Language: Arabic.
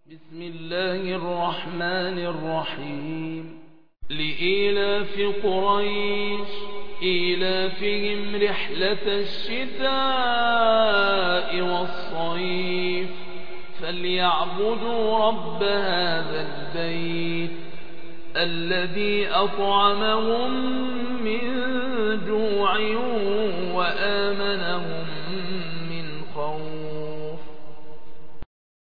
بسم الله الرحمن الرحيم لإيلاف قريش إيلافهم رحلة الشتاء والصيف فليعبدوا رب هذا البيت الذي أطعمهم من